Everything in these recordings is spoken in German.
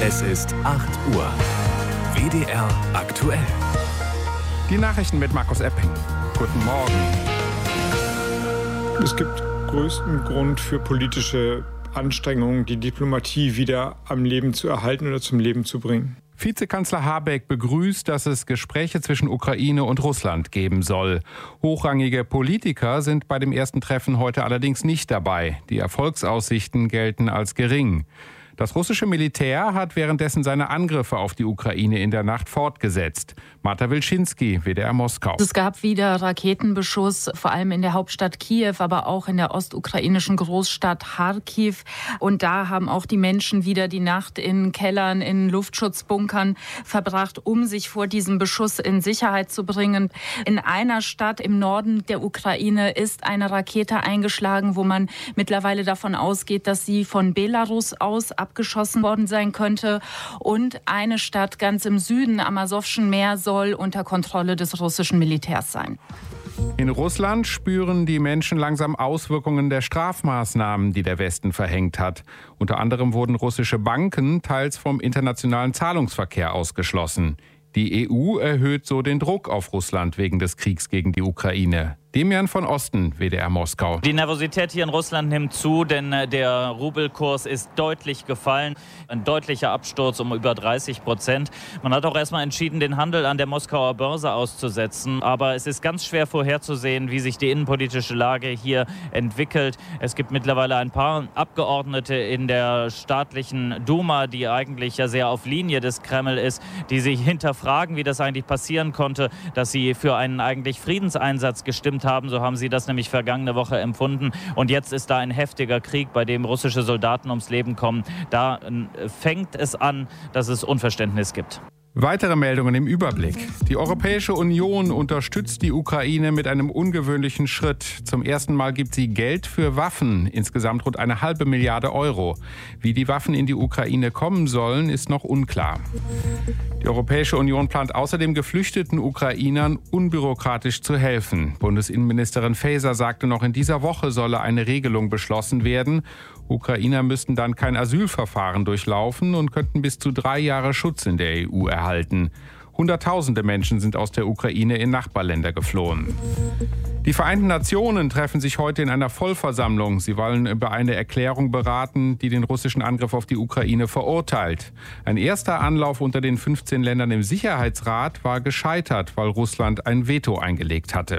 Es ist 8 Uhr. WDR aktuell. Die Nachrichten mit Markus Epping. Guten Morgen. Es gibt größten Grund für politische Anstrengungen, die Diplomatie wieder am Leben zu erhalten oder zum Leben zu bringen. Vizekanzler Habeck begrüßt, dass es Gespräche zwischen Ukraine und Russland geben soll. Hochrangige Politiker sind bei dem ersten Treffen heute allerdings nicht dabei. Die Erfolgsaussichten gelten als gering. Das russische Militär hat währenddessen seine Angriffe auf die Ukraine in der Nacht fortgesetzt. Marta Wilczynski, WDR Moskau. Es gab wieder Raketenbeschuss, vor allem in der Hauptstadt Kiew, aber auch in der ostukrainischen Großstadt Charkiw. Und da haben auch die Menschen wieder die Nacht in Kellern, in Luftschutzbunkern verbracht, um sich vor diesem Beschuss in Sicherheit zu bringen. In einer Stadt im Norden der Ukraine ist eine Rakete eingeschlagen, wo man mittlerweile davon ausgeht, dass sie von Belarus aus abgeschossen worden sein könnte. Und eine Stadt ganz im Süden am Asowschen Meer soll unter Kontrolle des russischen Militärs sein. In Russland spüren die Menschen langsam Auswirkungen der Strafmaßnahmen, die der Westen verhängt hat. Unter anderem wurden russische Banken teils vom internationalen Zahlungsverkehr ausgeschlossen. Die EU erhöht so den Druck auf Russland wegen des Kriegs gegen die Ukraine. Demian von Osten, WDR Moskau. Die Nervosität hier in Russland nimmt zu, denn der Rubelkurs ist deutlich gefallen. Ein deutlicher Absturz um über 30%. Man hat auch erstmal entschieden, den Handel an der Moskauer Börse auszusetzen. Aber es ist ganz schwer vorherzusehen, wie sich die innenpolitische Lage hier entwickelt. Es gibt mittlerweile ein paar Abgeordnete in der staatlichen Duma, die eigentlich ja sehr auf Linie des Kreml ist, die sich hinterfragen, wie das eigentlich passieren konnte, dass sie für einen eigentlich Friedenseinsatz gestimmt haben. So haben sie das nämlich vergangene Woche empfunden. Und jetzt ist da ein heftiger Krieg, bei dem russische Soldaten ums Leben kommen. Da fängt es an, dass es Unverständnis gibt. Weitere Meldungen im Überblick. Die Europäische Union unterstützt die Ukraine mit einem ungewöhnlichen Schritt. Zum ersten Mal gibt sie Geld für Waffen, insgesamt rund 1,5 Milliarde Euro. Wie die Waffen in die Ukraine kommen sollen, ist noch unklar. Die Europäische Union plant außerdem geflüchteten Ukrainern unbürokratisch zu helfen. Bundesinnenministerin Faeser sagte, noch in dieser Woche solle eine Regelung beschlossen werden. Ukrainer müssten dann kein Asylverfahren durchlaufen und könnten bis zu 3 Jahre Schutz in der EU erhalten. Hunderttausende Menschen sind aus der Ukraine in Nachbarländer geflohen. Die Vereinten Nationen treffen sich heute in einer Vollversammlung. Sie wollen über eine Erklärung beraten, die den russischen Angriff auf die Ukraine verurteilt. Ein erster Anlauf unter den 15 Ländern im Sicherheitsrat war gescheitert, weil Russland ein Veto eingelegt hatte.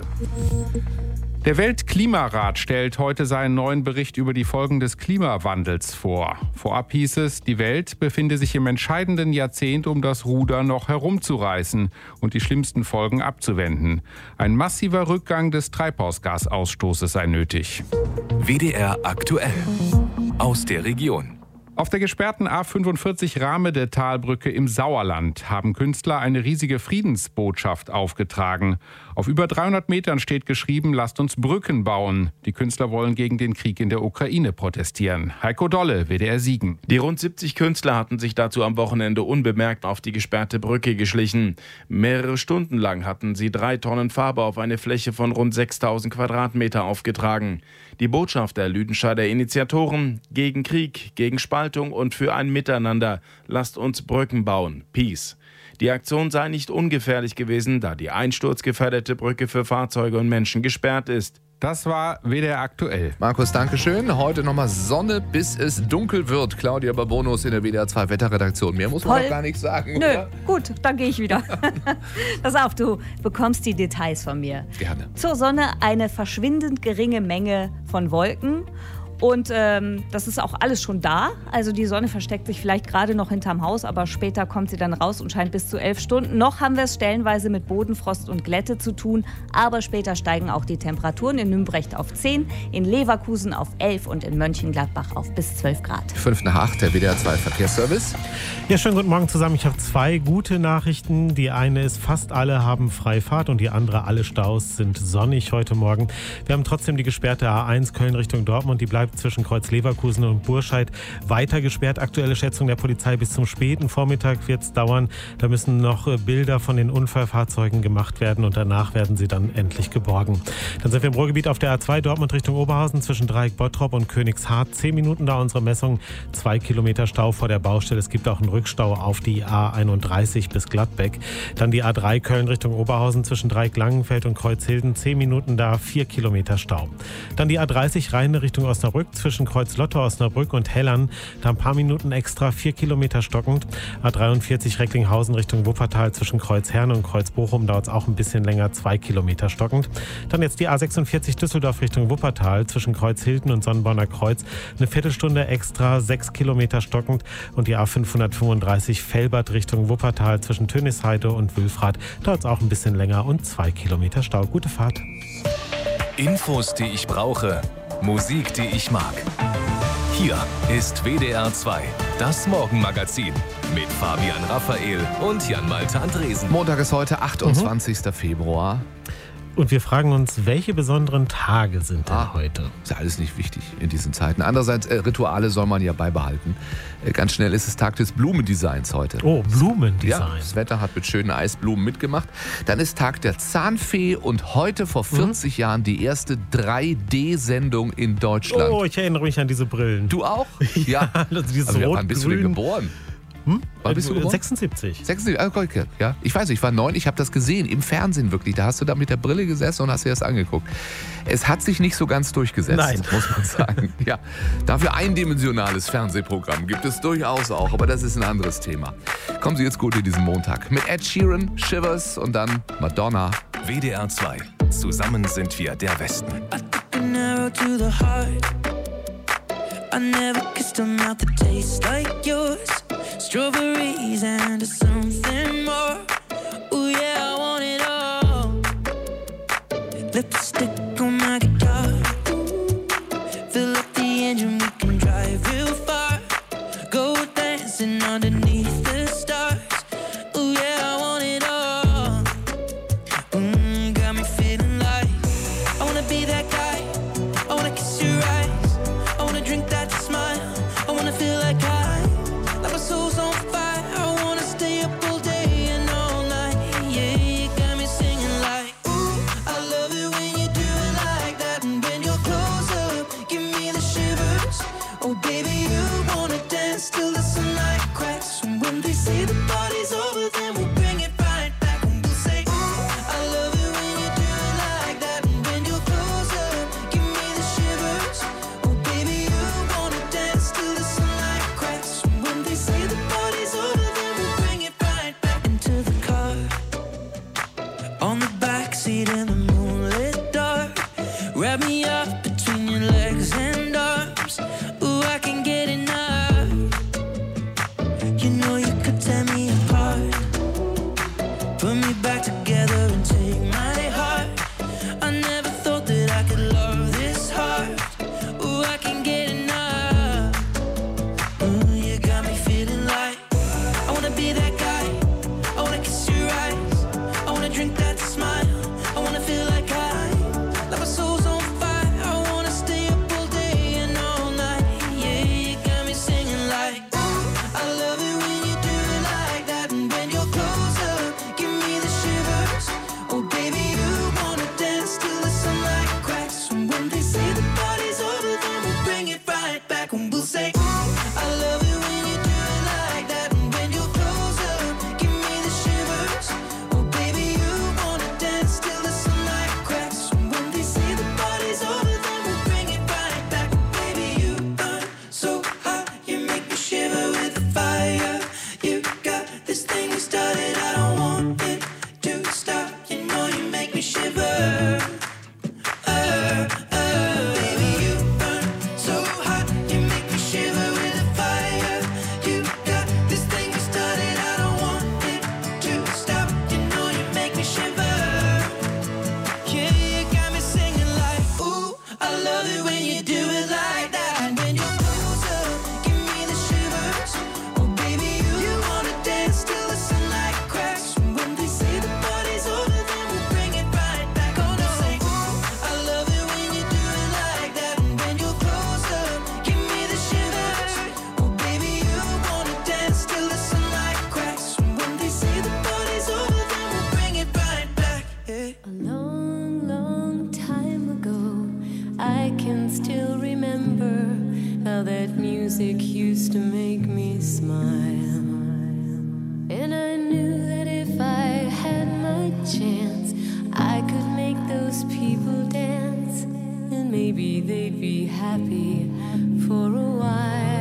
Der Weltklimarat stellt heute seinen neuen Bericht über die Folgen des Klimawandels vor. Vorab hieß es, die Welt befinde sich im entscheidenden Jahrzehnt, um das Ruder noch herumzureißen und die schlimmsten Folgen abzuwenden. Ein massiver Rückgang des Treibhausgasausstoßes sei nötig. WDR aktuell. Aus der Region. Auf der gesperrten A45 Rahmede-Talbrücke im Sauerland haben Künstler eine riesige Friedensbotschaft aufgetragen. Auf über 300 Metern steht geschrieben, lasst uns Brücken bauen. Die Künstler wollen gegen den Krieg in der Ukraine protestieren. Heiko Dolle, WDR Siegen. Die rund 70 Künstler hatten sich dazu am Wochenende unbemerkt auf die gesperrte Brücke geschlichen. Mehrere Stunden lang hatten sie 3 Tonnen Farbe auf eine Fläche von rund 6000 Quadratmeter aufgetragen. Die Botschaft der Lüdenscheider Initiatoren: gegen Krieg, gegen Spaltung und für ein Miteinander. Lasst uns Brücken bauen. Peace. Die Aktion sei nicht ungefährlich gewesen, da die einsturzgefährdete Brücke für Fahrzeuge und Menschen gesperrt ist. Das war WDR aktuell. Markus, Dankeschön. Heute nochmal Sonne, bis es dunkel wird. Claudia Babonus in der WDR 2 Wetterredaktion. Mehr muss man doch gar nicht sagen. Nö, oder? gut, dann gehe ich wieder. Pass auf, du bekommst die Details von mir. Gerne. Zur Sonne eine verschwindend geringe Menge von Wolken. Und das ist auch alles schon da. Also die Sonne versteckt sich vielleicht gerade noch hinterm Haus, aber später kommt sie dann raus und scheint bis zu 11 Stunden. Noch haben wir es stellenweise mit Bodenfrost und Glätte zu tun, aber später steigen auch die Temperaturen in Nümbrecht auf 10, in Leverkusen auf 11 und in Mönchengladbach auf bis 12 Grad. 5 nach 8, der WDR 2 Verkehrsservice. Ja, schönen guten Morgen zusammen. Ich habe 2 gute Nachrichten. Die eine ist, fast alle haben Freifahrt und die andere, alle Staus sind sonnig heute Morgen. Wir haben trotzdem die gesperrte A1 Köln Richtung Dortmund. Die bleibt zwischen Kreuz Leverkusen und Burscheid weiter gesperrt. Aktuelle Schätzung der Polizei, bis zum späten Vormittag wird es dauern. Da müssen noch Bilder von den Unfallfahrzeugen gemacht werden und danach werden sie dann endlich geborgen. Dann sind wir im Ruhrgebiet auf der A2 Dortmund Richtung Oberhausen zwischen Dreieck Bottrop und Königshardt. 10 Minuten da unsere Messung, 2 Kilometer Stau vor der Baustelle. Es gibt auch einen Rückstau auf die A31 bis Gladbeck. Dann die A3 Köln Richtung Oberhausen zwischen Dreieck Langenfeld und Kreuzhilden. 10 Minuten da, 4 Kilometer Stau. Dann die A30 Rheine Richtung Osnabrück zwischen Kreuz Lotto, Osnabrück und Hellern. Da ein paar Minuten extra, 4 Kilometer stockend. A43 Recklinghausen Richtung Wuppertal zwischen Kreuz Herne und Kreuz Bochum dauert es auch ein bisschen länger, 2 Kilometer stockend. Dann jetzt die A46 Düsseldorf Richtung Wuppertal zwischen Kreuzhilden und Sonnenborner Kreuz. Eine Viertelstunde extra, 6 Kilometer stockend. Und die A535 Velbert Richtung Wuppertal zwischen Tönisheide und Wülfrath dauert es auch ein bisschen länger und 2 Kilometer Stau. Gute Fahrt. Infos, die ich brauche. Musik, die ich mag. Hier ist WDR 2, das Morgenmagazin mit Fabian Raphael und Jan-Malte Andresen. Montag ist heute, 28. Februar. Und wir fragen uns, welche besonderen Tage sind denn heute? Ist ja alles nicht wichtig in diesen Zeiten. Andererseits, Rituale soll man ja beibehalten. Ganz schnell ist es Tag des Blumendesigns heute. Oh, Blumendesign. Ja, das Wetter hat mit schönen Eisblumen mitgemacht. Dann ist Tag der Zahnfee und heute vor 40 Jahren die erste 3D-Sendung in Deutschland. Oh, ich erinnere mich an diese Brillen. Du auch? Ja, also dieses Aber Rot-Grün. wann bist du denn geboren? Wann bist du geboren? 76. 76, okay, ja. Ich weiß nicht, ich war 9, ich habe das gesehen, im Fernsehen wirklich. Da hast du da mit der Brille gesessen und hast dir das angeguckt. Es hat sich nicht so ganz durchgesetzt, Nein. muss man sagen. Ja, dafür eindimensionales Fernsehprogramm gibt es durchaus auch, aber das ist ein anderes Thema. Kommen Sie jetzt gut in diesen Montag. Mit Ed Sheeran, Shivers und dann Madonna. WDR 2, zusammen sind wir der Westen. I never kissed a mouth that tastes like yours. Strawberries and something more. Ooh yeah, I want it all. Lipstick on my guitar. Fill up the engine, we can drive real far. Go dancing underneath the stars. Ooh yeah, I want it all. Got me feeling like I wanna be that guy. I wanna kiss your eyes. I wanna drink that smile. I wanna feel like like my soul's on fire. I wanna stay up all day and all night. Yeah, you got me singing like, ooh, I love it when you do it like that. And when you're close up, give me the shivers. Oh baby, music used to make me smile. And I knew that if I had my chance, I could make those people dance. And maybe they'd be happy for a while.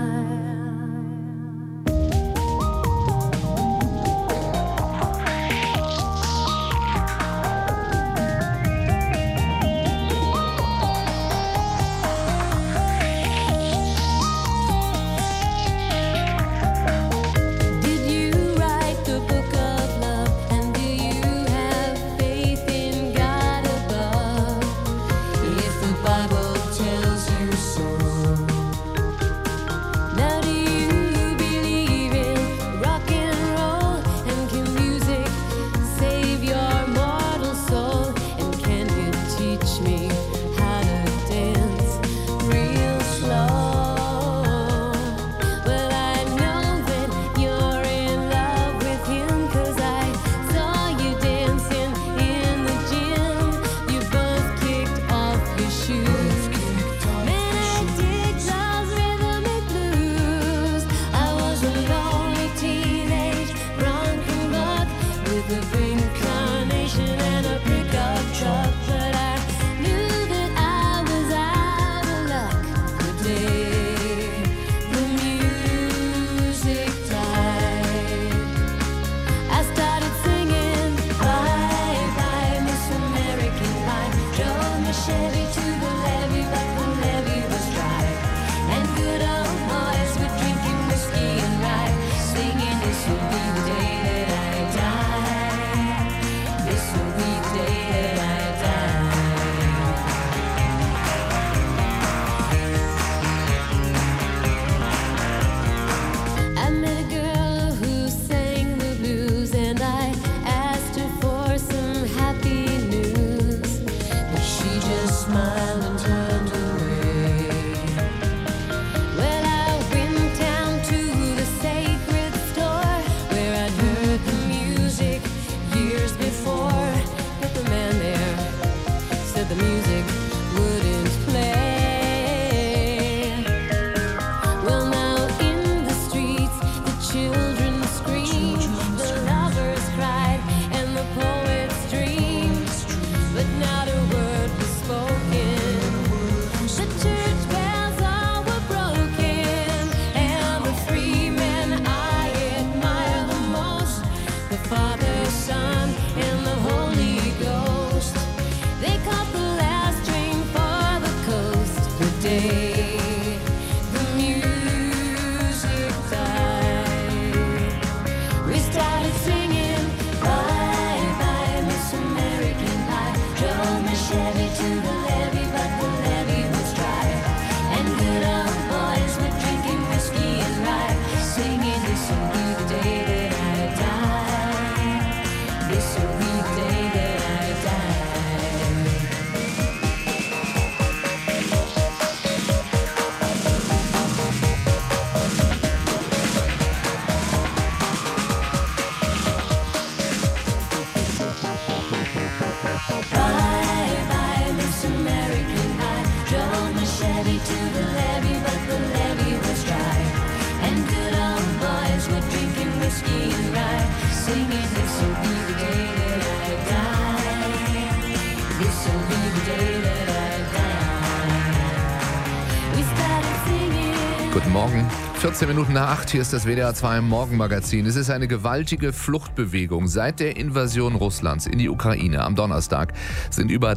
Guten Morgen. 14 Minuten nach 8, hier ist das WDR 2 Morgenmagazin. Es ist eine gewaltige Fluchtbewegung. Seit der Invasion Russlands in die Ukraine am Donnerstag sind über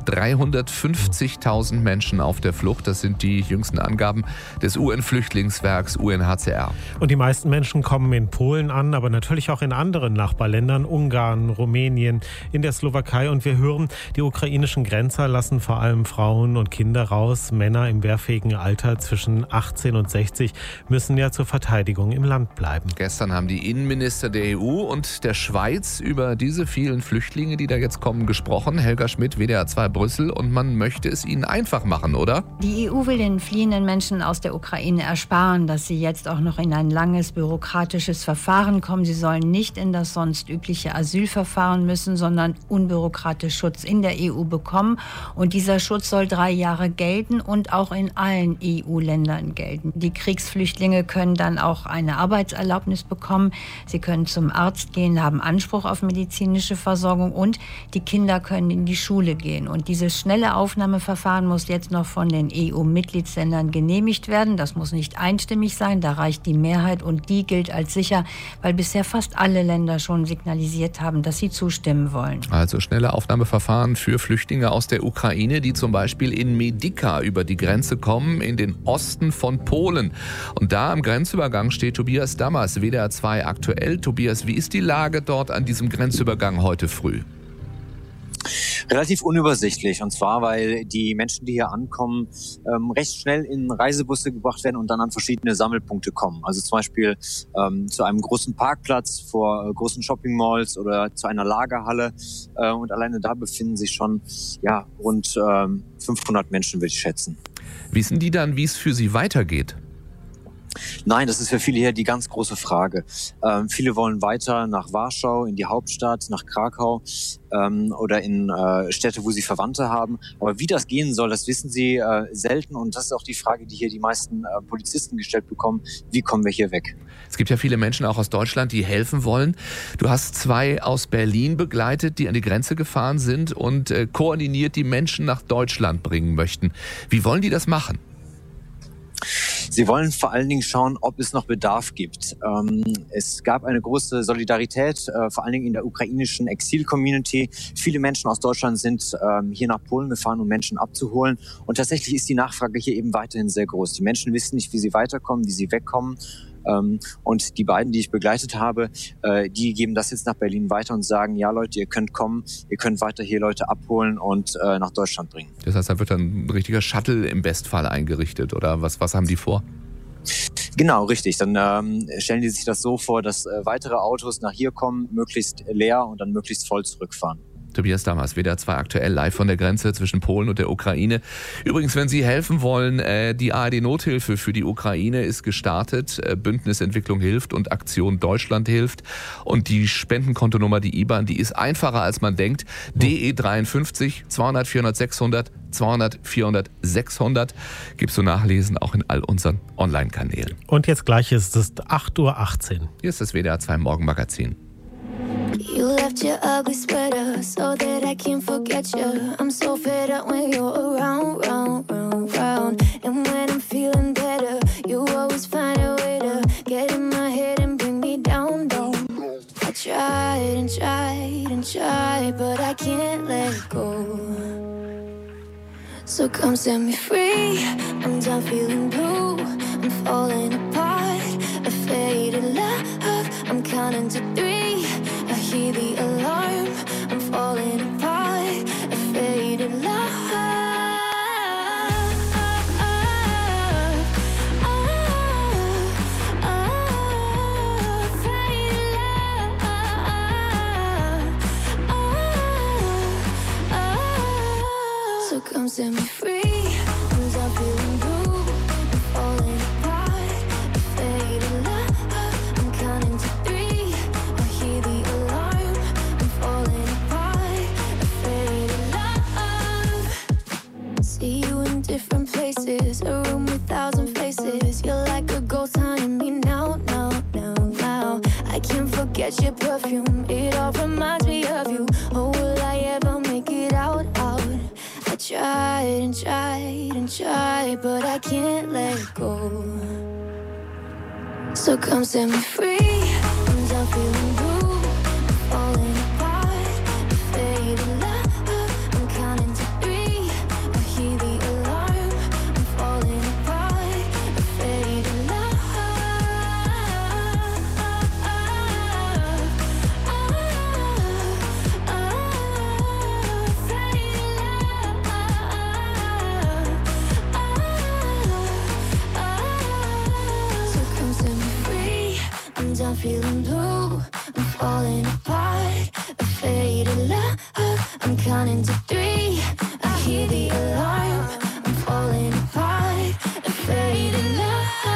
350.000 Menschen auf der Flucht. Das sind die jüngsten Angaben des UN-Flüchtlingswerks UNHCR. Und die meisten Menschen kommen in Polen an, aber natürlich auch in anderen Nachbarländern, Ungarn, Rumänien, in der Slowakei. Und wir hören, die ukrainischen Grenzer lassen vor allem Frauen und Kinder raus. Männer im wehrfähigen Alter zwischen 18 und 60 müssen ja zur Verteidigung im Land bleiben. Gestern haben die Innenminister der EU und der Schweiz über diese vielen Flüchtlinge, die da jetzt kommen, gesprochen. Helga Schmidt, WDR 2 Brüssel. Und man möchte es ihnen einfach machen, oder? Die EU will den fliehenden Menschen aus der Ukraine ersparen, dass sie jetzt auch noch in ein langes bürokratisches Verfahren kommen. Sie sollen nicht in das sonst übliche Asylverfahren müssen, sondern unbürokratisch Schutz in der EU bekommen. Und dieser Schutz soll 3 Jahre gelten und auch in allen EU-Ländern gelten. Die Kriegsflüchtlinge können dann auch eine Arbeitserlaubnis bekommen. Sie können zum Arzt gehen, haben Anspruch auf medizinische Versorgung und die Kinder können in die Schule gehen. Und dieses schnelle Aufnahmeverfahren muss jetzt noch von den EU-Mitgliedsländern genehmigt werden. Das muss nicht einstimmig sein, da reicht die Mehrheit und die gilt als sicher, weil bisher fast alle Länder schon signalisiert haben, dass sie zustimmen wollen. Also schnelle Aufnahmeverfahren für Flüchtlinge aus der Ukraine, die zum Beispiel in Medyka über die Grenze kommen, in den Osten von Polen. Und da am Grenzübergang steht Tobias Dammers, WDR 2 aktuell. Tobias, wie ist die Lage dort an diesem Grenzübergang heute früh? Relativ unübersichtlich, und zwar, weil die Menschen, die hier ankommen, recht schnell in Reisebusse gebracht werden und dann an verschiedene Sammelpunkte kommen. Also zum Beispiel zu einem großen Parkplatz vor großen Shoppingmalls oder zu einer Lagerhalle. Und alleine da befinden sich schon rund 500 Menschen, würde ich schätzen. Wissen die dann, wie es für sie weitergeht? Nein, das ist für viele hier die ganz große Frage. Viele wollen weiter nach Warschau, in die Hauptstadt, nach Krakau oder in Städte, wo sie Verwandte haben. Aber wie das gehen soll, das wissen sie selten. Und das ist auch die Frage, die hier die meisten Polizisten gestellt bekommen. Wie kommen wir hier weg? Es gibt ja viele Menschen auch aus Deutschland, die helfen wollen. Du hast 2 aus Berlin begleitet, die an die Grenze gefahren sind und koordiniert die Menschen nach Deutschland bringen möchten. Wie wollen die das machen? Sie wollen vor allen Dingen schauen, ob es noch Bedarf gibt. Es gab eine große Solidarität, vor allen Dingen in der ukrainischen Exil-Community. Viele Menschen aus Deutschland sind hier nach Polen gefahren, um Menschen abzuholen. Und tatsächlich ist die Nachfrage hier eben weiterhin sehr groß. Die Menschen wissen nicht, wie sie weiterkommen, wie sie wegkommen. Und die beiden, die ich begleitet habe, die geben das jetzt nach Berlin weiter und sagen, ja Leute, ihr könnt kommen, ihr könnt weiter hier Leute abholen und nach Deutschland bringen. Das heißt, da wird dann ein richtiger Shuttle im Bestfall eingerichtet, oder was haben die vor? Genau, richtig. Dann stellen die sich das so vor, dass weitere Autos nach hier kommen, möglichst leer und dann möglichst voll zurückfahren. Tobias Dammers, WDR 2 aktuell live von der Grenze zwischen Polen und der Ukraine. Übrigens, wenn Sie helfen wollen, die ARD-Nothilfe für die Ukraine ist gestartet. Bündnis Entwicklung hilft und Aktion Deutschland hilft. Und die Spendenkontonummer, die IBAN, die ist einfacher als man denkt. DE 53 200 400 600 200 400 600. Gibt's zu nachlesen, auch in all unseren Online-Kanälen. Und jetzt gleich ist es 8:18 Uhr. Hier ist das WDR 2 Morgenmagazin. You left your ugly sweater so that I can't forget you. I'm so fed up when you're around, round, round, round. And when I'm feeling better, you always find a way to get in my head and bring me down, down. I tried and tried and tried, but I can't let go. So come set me free, I'm done feeling blue. I'm falling apart, a faded love. I'm counting to 3. I hear the alarm, I'm falling apart, a faded love. So come set me free, I'm done feeling blue. I'm falling apart, a faded love. I'm counting to 3. I hear the alarm, I'm falling apart, a faded love. See you in different places, a room with 1,000 faces. You're like a ghost haunting me now, now, now, now. I can't forget your perfume, it all reminds me of you. Oh, will I ever make it out, out? I tried and tried and tried, but I can't let go. So come set me free, I'm done feeling blue. I'm falling apart, a faded love. I'm counting to 3. I hear the alarm, I'm falling apart, a faded love. So come set me feeling blue, I'm falling apart, a faded love. I'm counting to 3, I hear the alarm. I'm falling apart, a faded love.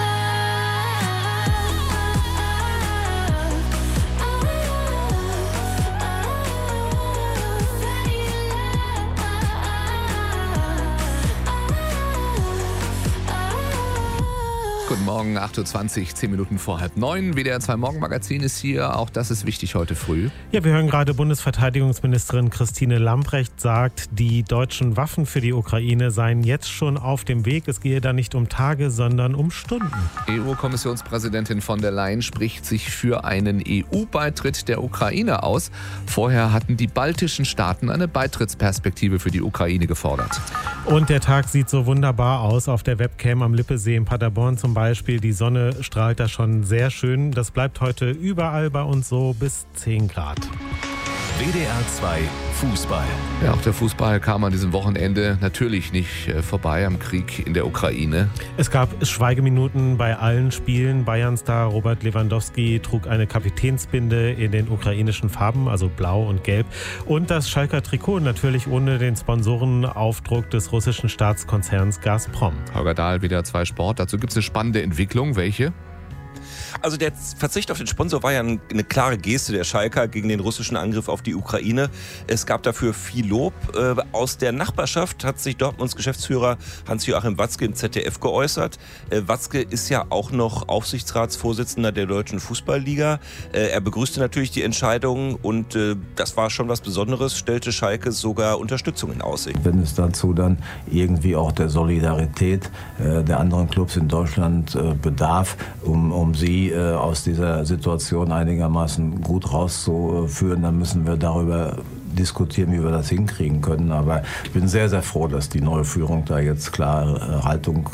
Guten Morgen, 8.20 Uhr, 10 Minuten vor 8:30. WDR 2 Morgenmagazin ist hier. Auch das ist wichtig heute früh. Ja, wir hören gerade, Bundesverteidigungsministerin Christine Lambrecht sagt, die deutschen Waffen für die Ukraine seien jetzt schon auf dem Weg. Es gehe da nicht um Tage, sondern um Stunden. EU-Kommissionspräsidentin von der Leyen spricht sich für einen EU-Beitritt der Ukraine aus. Vorher hatten die baltischen Staaten eine Beitrittsperspektive für die Ukraine gefordert. Und der Tag sieht so wunderbar aus auf der Webcam am Lippesee in Paderborn zum Beispiel. Die Sonne strahlt da schon sehr schön. Das bleibt heute überall bei uns so bis 10 Grad. WDR 2 Fußball. Ja, auch der Fußball kam an diesem Wochenende natürlich nicht vorbei am Krieg in der Ukraine. Es gab Schweigeminuten bei allen Spielen. Bayern-Star Robert Lewandowski trug eine Kapitänsbinde in den ukrainischen Farben, also blau und gelb. Und das Schalker Trikot natürlich ohne den Sponsorenaufdruck des russischen Staatskonzerns Gazprom. Holger Dahl, WDR 2 Sport. Dazu gibt es eine spannende Entwicklung. Welche? Also der Verzicht auf den Sponsor war ja eine klare Geste der Schalker gegen den russischen Angriff auf die Ukraine. Es gab dafür viel Lob. Aus der Nachbarschaft hat sich Dortmunds Geschäftsführer Hans-Joachim Watzke im ZDF geäußert. Watzke ist ja auch noch Aufsichtsratsvorsitzender der Deutschen Fußballliga. Er begrüßte natürlich die Entscheidung und das war schon was Besonderes, stellte Schalke sogar Unterstützung in Aussicht. Wenn es dazu dann irgendwie auch der Solidarität der anderen Clubs in Deutschland bedarf, um sie aus dieser Situation einigermaßen gut rauszuführen, dann müssen wir darüber diskutieren, wie wir das hinkriegen können. Aber ich bin sehr, sehr froh, dass die neue Führung da jetzt klare Haltung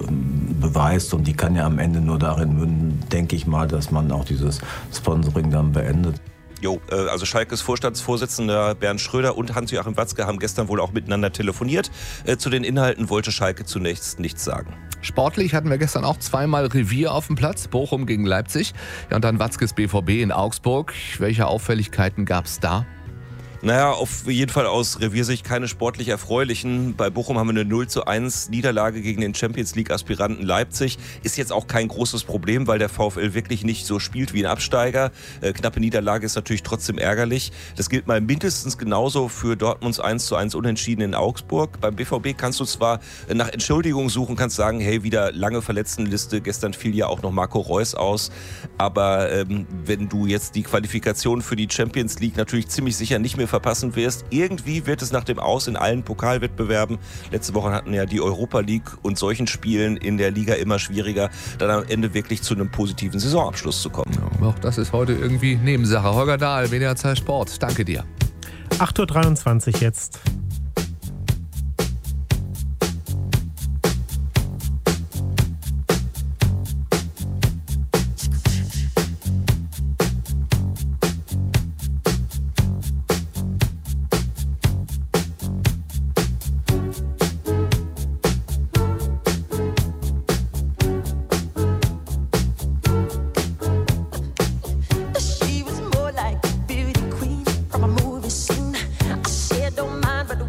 beweist. Und die kann ja am Ende nur darin münden, denke ich mal, dass man auch dieses Sponsoring dann beendet. Also Schalkes Vorstandsvorsitzender Bernd Schröder und Hans-Joachim Watzke haben gestern wohl auch miteinander telefoniert. Zu den Inhalten wollte Schalke zunächst nichts sagen. Sportlich hatten wir gestern auch zweimal Revier auf dem Platz. Bochum gegen Leipzig. Ja, und dann Watzkes BVB in Augsburg. Welche Auffälligkeiten gab es da? Naja, auf jeden Fall aus Reviersicht keine sportlich erfreulichen. Bei Bochum haben wir eine 0:1 Niederlage gegen den Champions-League-Aspiranten Leipzig. Ist jetzt auch kein großes Problem, weil der VfL wirklich nicht so spielt wie ein Absteiger. Knappe Niederlage ist natürlich trotzdem ärgerlich. Das gilt mal mindestens genauso für Dortmunds 1:1 Unentschieden in Augsburg. Beim BVB kannst du zwar nach Entschuldigung suchen, kannst sagen, hey, wieder lange Verletztenliste. Gestern fiel ja auch noch Marco Reus aus. Aber wenn du jetzt die Qualifikation für die Champions League natürlich ziemlich sicher nicht mehr verpassen wirst. Irgendwie wird es nach dem Aus in allen Pokalwettbewerben, letzte Woche hatten ja die Europa League und solchen Spielen in der Liga immer schwieriger, dann am Ende wirklich zu einem positiven Saisonabschluss zu kommen. Ja, auch das ist heute irgendwie Nebensache. Holger Dahl, WDR 2 Sport. Danke dir. 8.23 Uhr jetzt. She was more like a beauty queen from a movie scene. I said, don't mind, but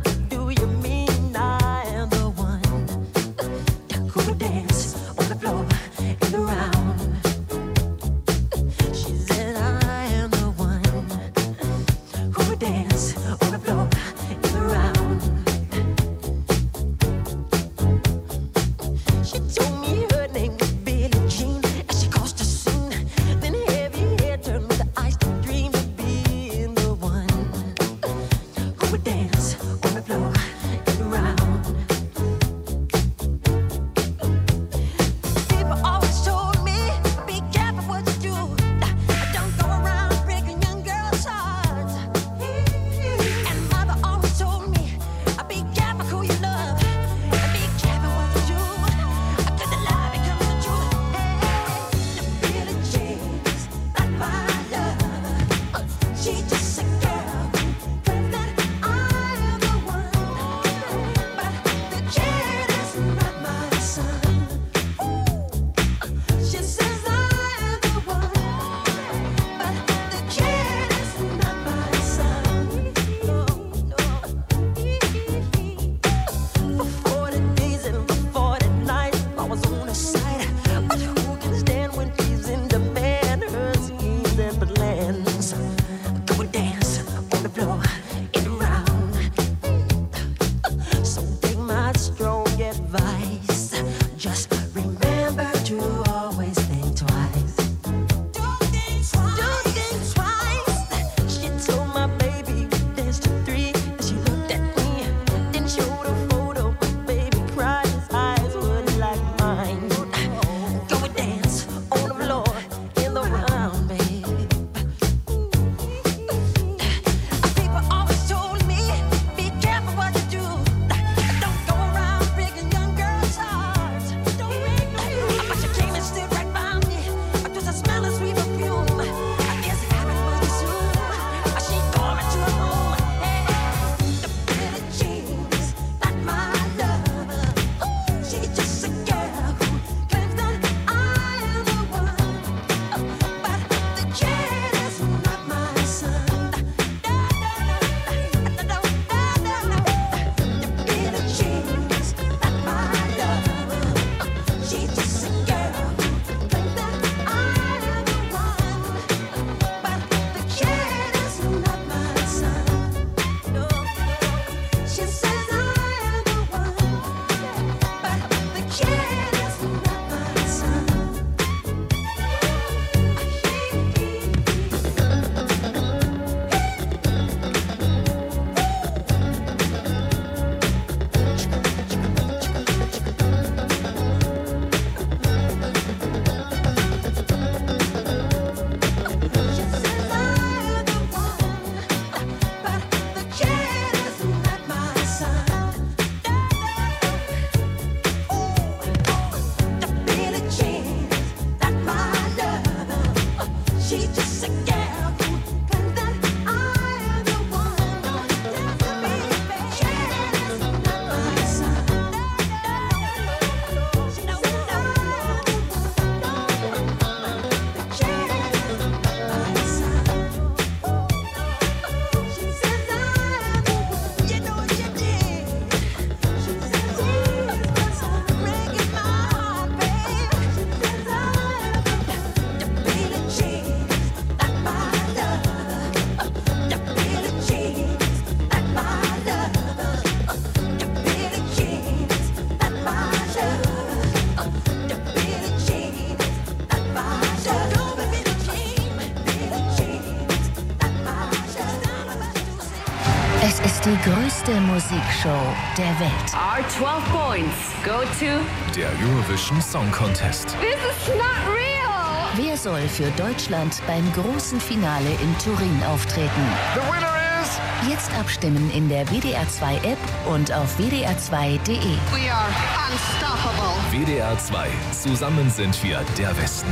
Die größte Musikshow der Welt. Our 12 points go to Der Eurovision Song Contest. This is not real! Wer soll für Deutschland beim großen Finale in Turin auftreten? The winner is... Jetzt abstimmen in der WDR2-App und auf wdr2.de. We are unstoppable. WDR 2. Zusammen sind wir der Westen.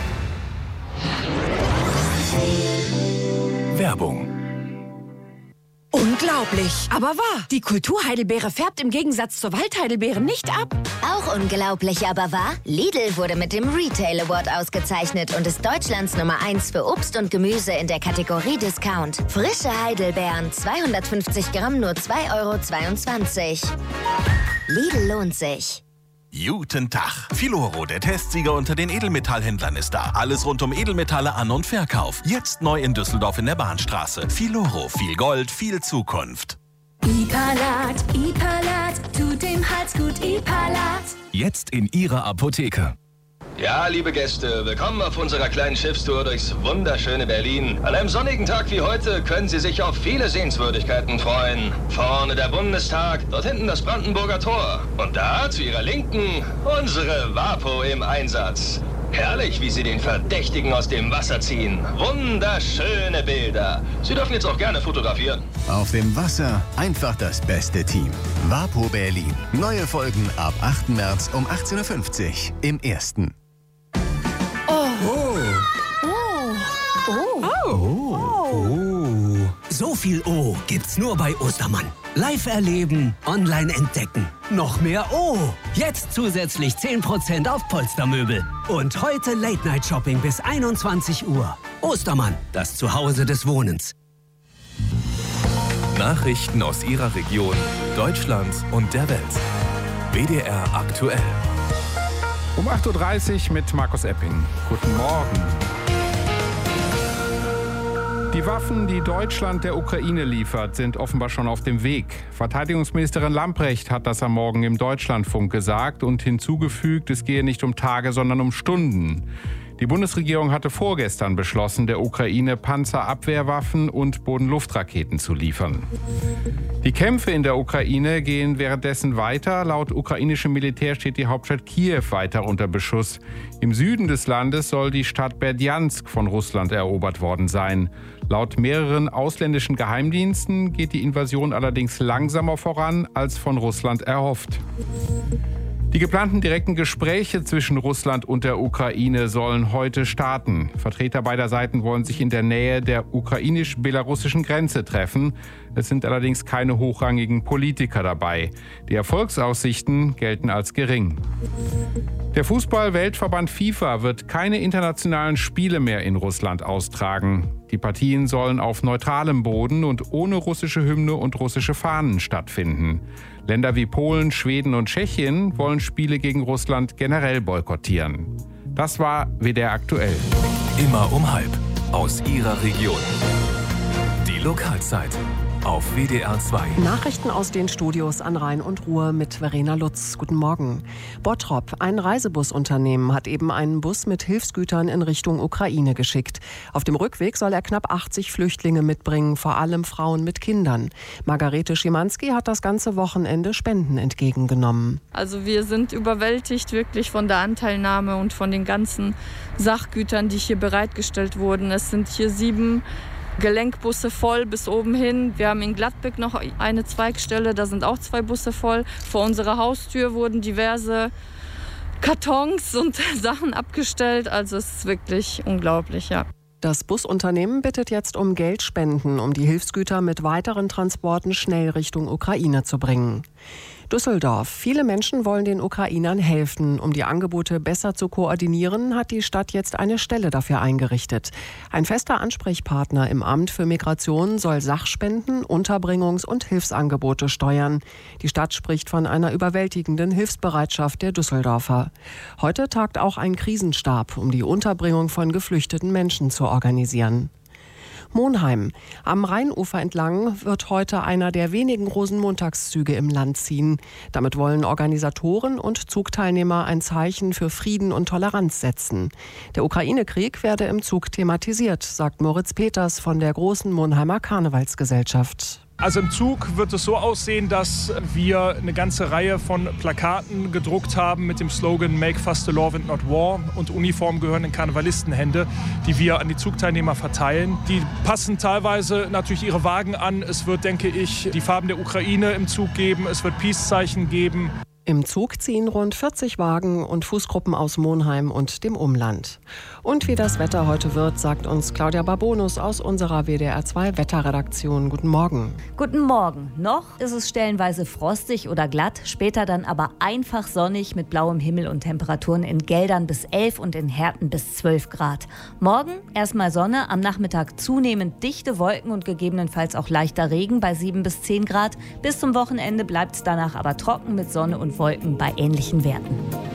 Werbung. Unglaublich, aber wahr. Die Kulturheidelbeere färbt im Gegensatz zur Waldheidelbeere nicht ab. Auch unglaublich, aber wahr? Lidl wurde mit dem Retail Award ausgezeichnet und ist Deutschlands Nummer 1 für Obst und Gemüse in der Kategorie Discount. Frische Heidelbeeren, 250 Gramm, nur 2,22 €. Lidl lohnt sich. Guten Tag. Filoro, der Testsieger unter den Edelmetallhändlern, ist da. Alles rund um Edelmetalle An- und Verkauf. Jetzt neu in Düsseldorf in der Bahnstraße. Filoro, viel Gold, viel Zukunft. Ipalat, tut dem Hals gut, Ipalat. Jetzt in Ihrer Apotheke. Ja, liebe Gäste, willkommen auf unserer kleinen Schiffstour durchs wunderschöne Berlin. An einem sonnigen Tag wie heute können Sie sich auf viele Sehenswürdigkeiten freuen. Vorne der Bundestag, dort hinten das Brandenburger Tor. Und da, zu Ihrer Linken, unsere WaPo im Einsatz. Herrlich, wie sie den Verdächtigen aus dem Wasser ziehen. Wunderschöne Bilder. Sie dürfen jetzt auch gerne fotografieren. Auf dem Wasser einfach das beste Team. WaPo Berlin. Neue Folgen ab 8. März um 18:50 Uhr im Ersten. So viel O gibt's nur bei Ostermann. Live erleben, online entdecken. Noch mehr O. Jetzt zusätzlich 10% auf Polstermöbel. Und heute Late-Night-Shopping bis 21 Uhr. Ostermann, das Zuhause des Wohnens. Nachrichten aus Ihrer Region, Deutschland und der Welt. WDR aktuell. Um 8:30 Uhr mit Markus Epping. Guten Morgen. Die Waffen, die Deutschland der Ukraine liefert, sind offenbar schon auf dem Weg. Verteidigungsministerin Lambrecht hat das am Morgen im Deutschlandfunk gesagt und hinzugefügt, es gehe nicht um Tage, sondern um Stunden. Die Bundesregierung hatte vorgestern beschlossen, der Ukraine Panzerabwehrwaffen und Bodenluftraketen zu liefern. Die Kämpfe in der Ukraine gehen währenddessen weiter. Laut ukrainischem Militär steht die Hauptstadt Kiew weiter unter Beschuss. Im Süden des Landes soll die Stadt Berdjansk von Russland erobert worden sein. Laut mehreren ausländischen Geheimdiensten geht die Invasion allerdings langsamer voran als von Russland erhofft. Die geplanten direkten Gespräche zwischen Russland und der Ukraine sollen heute starten. Vertreter beider Seiten wollen sich in der Nähe der ukrainisch-belarussischen Grenze treffen. Es sind allerdings keine hochrangigen Politiker dabei. Die Erfolgsaussichten gelten als gering. Der Fußball-Weltverband FIFA wird keine internationalen Spiele mehr in Russland austragen. Die Partien sollen auf neutralem Boden und ohne russische Hymne und russische Fahnen stattfinden. Länder wie Polen, Schweden und Tschechien wollen Spiele gegen Russland generell boykottieren. Das war WDR aktuell. Immer um 12:30 aus Ihrer Region. Die Lokalzeit auf WDR 2. Nachrichten aus den Studios an Rhein und Ruhr mit Verena Lutz. Guten Morgen. Bottrop, ein Reisebusunternehmen, hat eben einen Bus mit Hilfsgütern in Richtung Ukraine geschickt. Auf dem Rückweg soll er knapp 80 Flüchtlinge mitbringen, vor allem Frauen mit Kindern. Margarete Schimanski hat das ganze Wochenende Spenden entgegengenommen. Also wir sind überwältigt wirklich von der Anteilnahme und von den ganzen Sachgütern, die hier bereitgestellt wurden. Es sind hier 7 Gelenkbusse voll bis oben hin. Wir haben in Gladbeck noch eine Zweigstelle, da sind auch 2 Busse voll. Vor unserer Haustür wurden diverse Kartons und Sachen abgestellt. Also es ist wirklich unglaublich, ja. Das Busunternehmen bittet jetzt um Geldspenden, um die Hilfsgüter mit weiteren Transporten schnell Richtung Ukraine zu bringen. Düsseldorf. Viele Menschen wollen den Ukrainern helfen. Um die Angebote besser zu koordinieren, hat die Stadt jetzt eine Stelle dafür eingerichtet. Ein fester Ansprechpartner im Amt für Migration soll Sachspenden, Unterbringungs- und Hilfsangebote steuern. Die Stadt spricht von einer überwältigenden Hilfsbereitschaft der Düsseldorfer. Heute tagt auch ein Krisenstab, um die Unterbringung von geflüchteten Menschen zu organisieren. Monheim. Am Rheinufer entlang wird heute einer der wenigen Rosenmontagszüge im Land ziehen. Damit wollen Organisatoren und Zugteilnehmer ein Zeichen für Frieden und Toleranz setzen. Der Ukraine-Krieg werde im Zug thematisiert, sagt Moritz Peters von der großen Monheimer Karnevalsgesellschaft. Also im Zug wird es so aussehen, dass wir eine ganze Reihe von Plakaten gedruckt haben mit dem Slogan Make Fastelavn and not War, und Uniformen gehören in Karnevalistenhände, die wir an die Zugteilnehmer verteilen. Die passen teilweise natürlich ihre Wagen an. Es wird, denke ich, die Farben der Ukraine im Zug geben. Es wird Peace-Zeichen geben. Im Zug ziehen rund 40 Wagen und Fußgruppen aus Monheim und dem Umland. Und wie das Wetter heute wird, sagt uns Claudia Barbonus aus unserer WDR2 Wetterredaktion. Guten Morgen. Guten Morgen. Noch ist es stellenweise frostig oder glatt, später dann aber einfach sonnig mit blauem Himmel und Temperaturen in Geldern bis 11 und in Herten bis 12 Grad. Morgen erstmal Sonne, am Nachmittag zunehmend dichte Wolken und gegebenenfalls auch leichter Regen bei 7 bis 10 Grad. Bis zum Wochenende bleibt es danach aber trocken mit Sonne und Wolken bei ähnlichen Werten.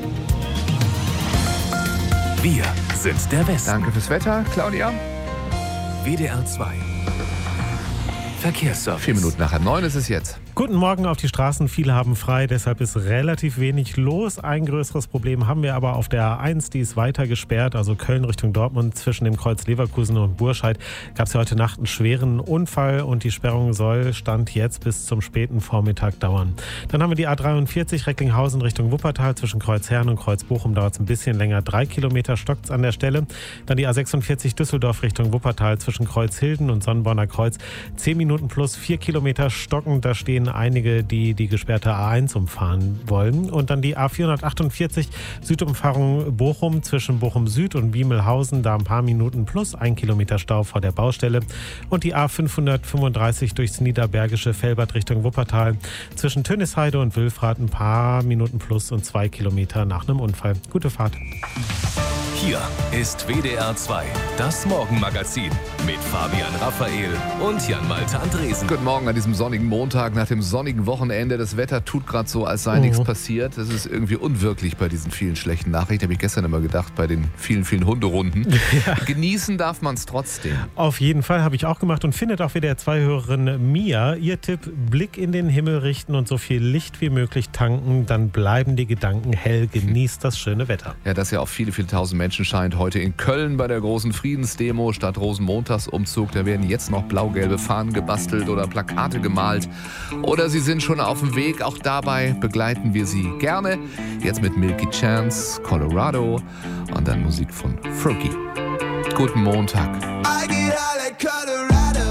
Wir sind der Westen. Danke fürs Wetter, Claudia. WDR 2. Verkehrsservice. 4 Minuten nach 9 ist es jetzt. Guten Morgen auf die Straßen. Viele haben frei, deshalb ist relativ wenig los. Ein größeres Problem haben wir aber auf der A1, die ist weiter gesperrt, also Köln Richtung Dortmund. Zwischen dem Kreuz Leverkusen und Burscheid gab es ja heute Nacht einen schweren Unfall und die Sperrung soll Stand jetzt bis zum späten Vormittag dauern. Dann haben wir die A43 Recklinghausen Richtung Wuppertal. Zwischen Kreuz Herne und Kreuz Bochum dauert es ein bisschen länger. 3 Kilometer stockt es an der Stelle. Dann die A46 Düsseldorf Richtung Wuppertal. Zwischen Kreuz Hilden und Sonnenborner Kreuz 10 Minuten plus 4 Kilometer stocken. Da stehen einige, die die gesperrte A1 umfahren wollen. Und dann die A448 Südumfahrung Bochum zwischen Bochum Süd und Wiemelhausen. Da ein paar Minuten plus 1 Kilometer Stau vor der Baustelle. Und die A535 durchs niederbergische Velbert Richtung Wuppertal. Zwischen Tönnisheide und Wülfrath ein paar Minuten plus und 2 Kilometer nach einem Unfall. Gute Fahrt. Hier ist WDR 2, das Morgenmagazin mit Fabian Raphael und Jan-Malte Andresen. Guten Morgen an diesem sonnigen Montag nach dem sonnigen Wochenende. Das Wetter tut gerade so, als sei nichts passiert. Das ist irgendwie unwirklich bei diesen vielen schlechten Nachrichten. Habe ich gestern immer gedacht, bei den vielen, vielen Hunderunden. Ja. Genießen darf man es trotzdem. Auf jeden Fall, habe ich auch gemacht und findet auch WDR 2-Hörerin Mia. Ihr Tipp, Blick in den Himmel richten und so viel Licht wie möglich tanken. Dann bleiben die Gedanken hell. Genießt das schöne Wetter. Ja, das ja auch viele, viele tausend Menschen scheint heute in Köln bei der großen Friedensdemo statt Rosenmontagsumzug. Da werden jetzt noch blau-gelbe Fahnen gebastelt oder Plakate gemalt. Oder sie sind schon auf dem Weg. Auch dabei begleiten wir sie gerne. Jetzt mit Milky Chance, Colorado und dann Musik von Frookie. Guten Montag. I get out like Colorado.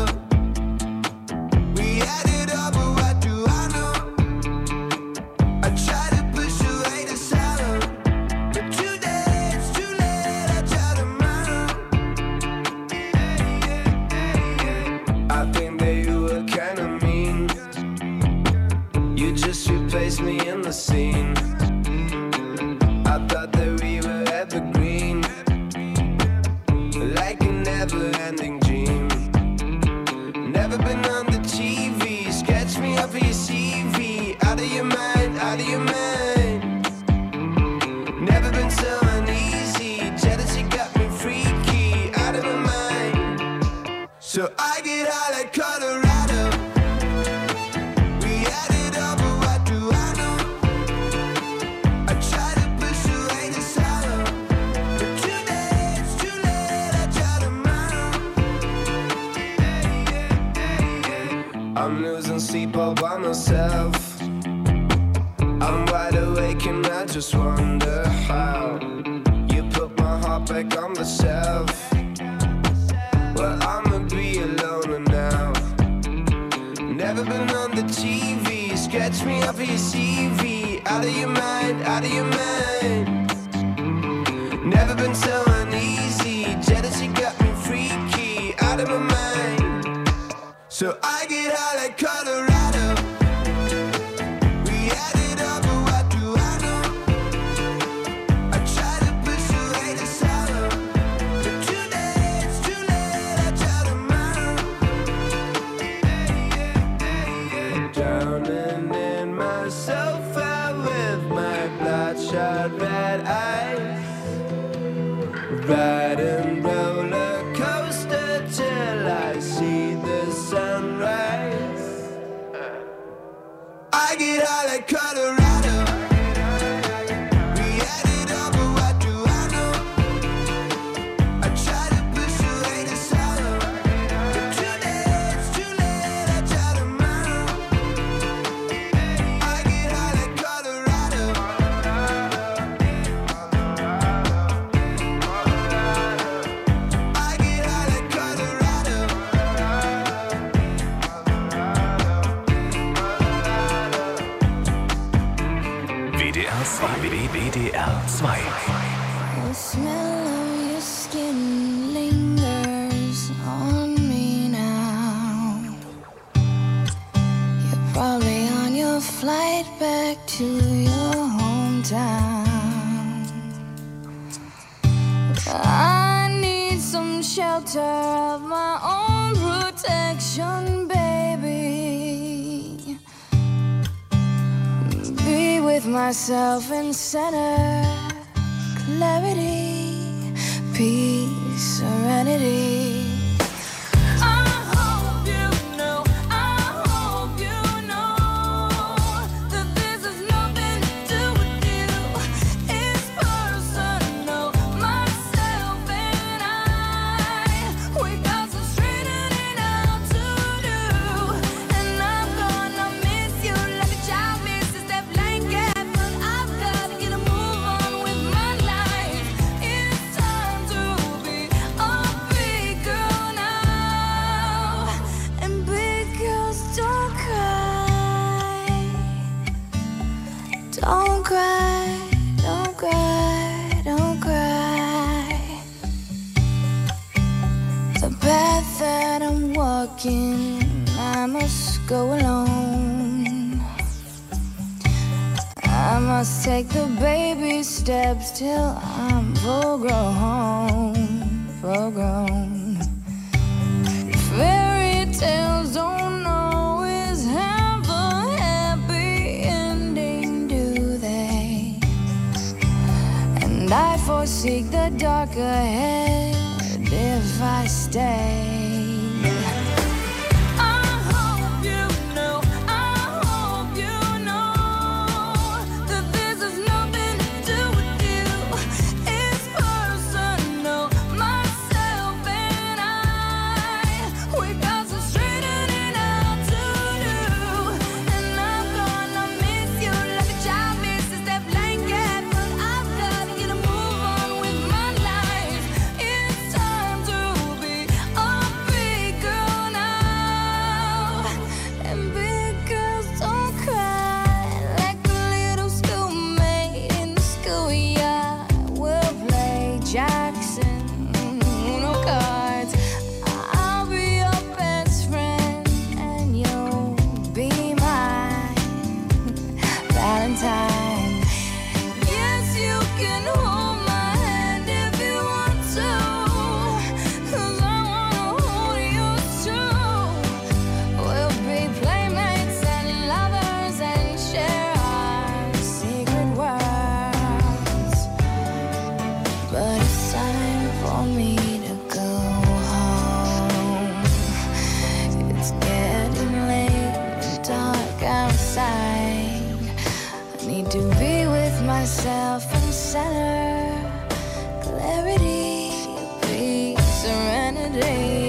Me in the scene. I thought that we were evergreen, like a never-ending dream. Never been on the TV. Sketch me up for your CV. Out of your mind, out of your mind. Never been so uneasy. Jealousy got me freaky, out of my mind. So I get high like Colorado. I'm losing sleep all by myself. I'm wide awake and I just wonder how you put my heart back on the shelf. Well, I'ma be alone now. Never been on the TV. Sketch me up for your CV. Out of your mind, out of your mind. Never been so uneasy. Jealousy got me freaky, out of my mind. So I get high like Colorado. We added up, but what do I know? I try to push away the sorrow, but today it's too late. I try tomorrow. Drowning in my sofa with my bloodshot red eyes, riding roller coaster till I see the sunrise. I get high like Colorado. We added up, but what do I know? I try to push away the sorrow, but today it's too late. I try tomorrow. WDR 2. The smell of your skin lingers on me now. You're probably on your flight back to your hometown. I need some shelter of my own protection, baby. Be with myself in center, clarity, peace, serenity. Don't cry, don't cry, don't cry. The path that I'm walking, I must go alone. I must take the baby steps till I'm full grown, full grown. Fairy tales don't always have a happy ending, do they? And I foresee the dark ahead if I stay. Myself in center, clarity, peace, serenity.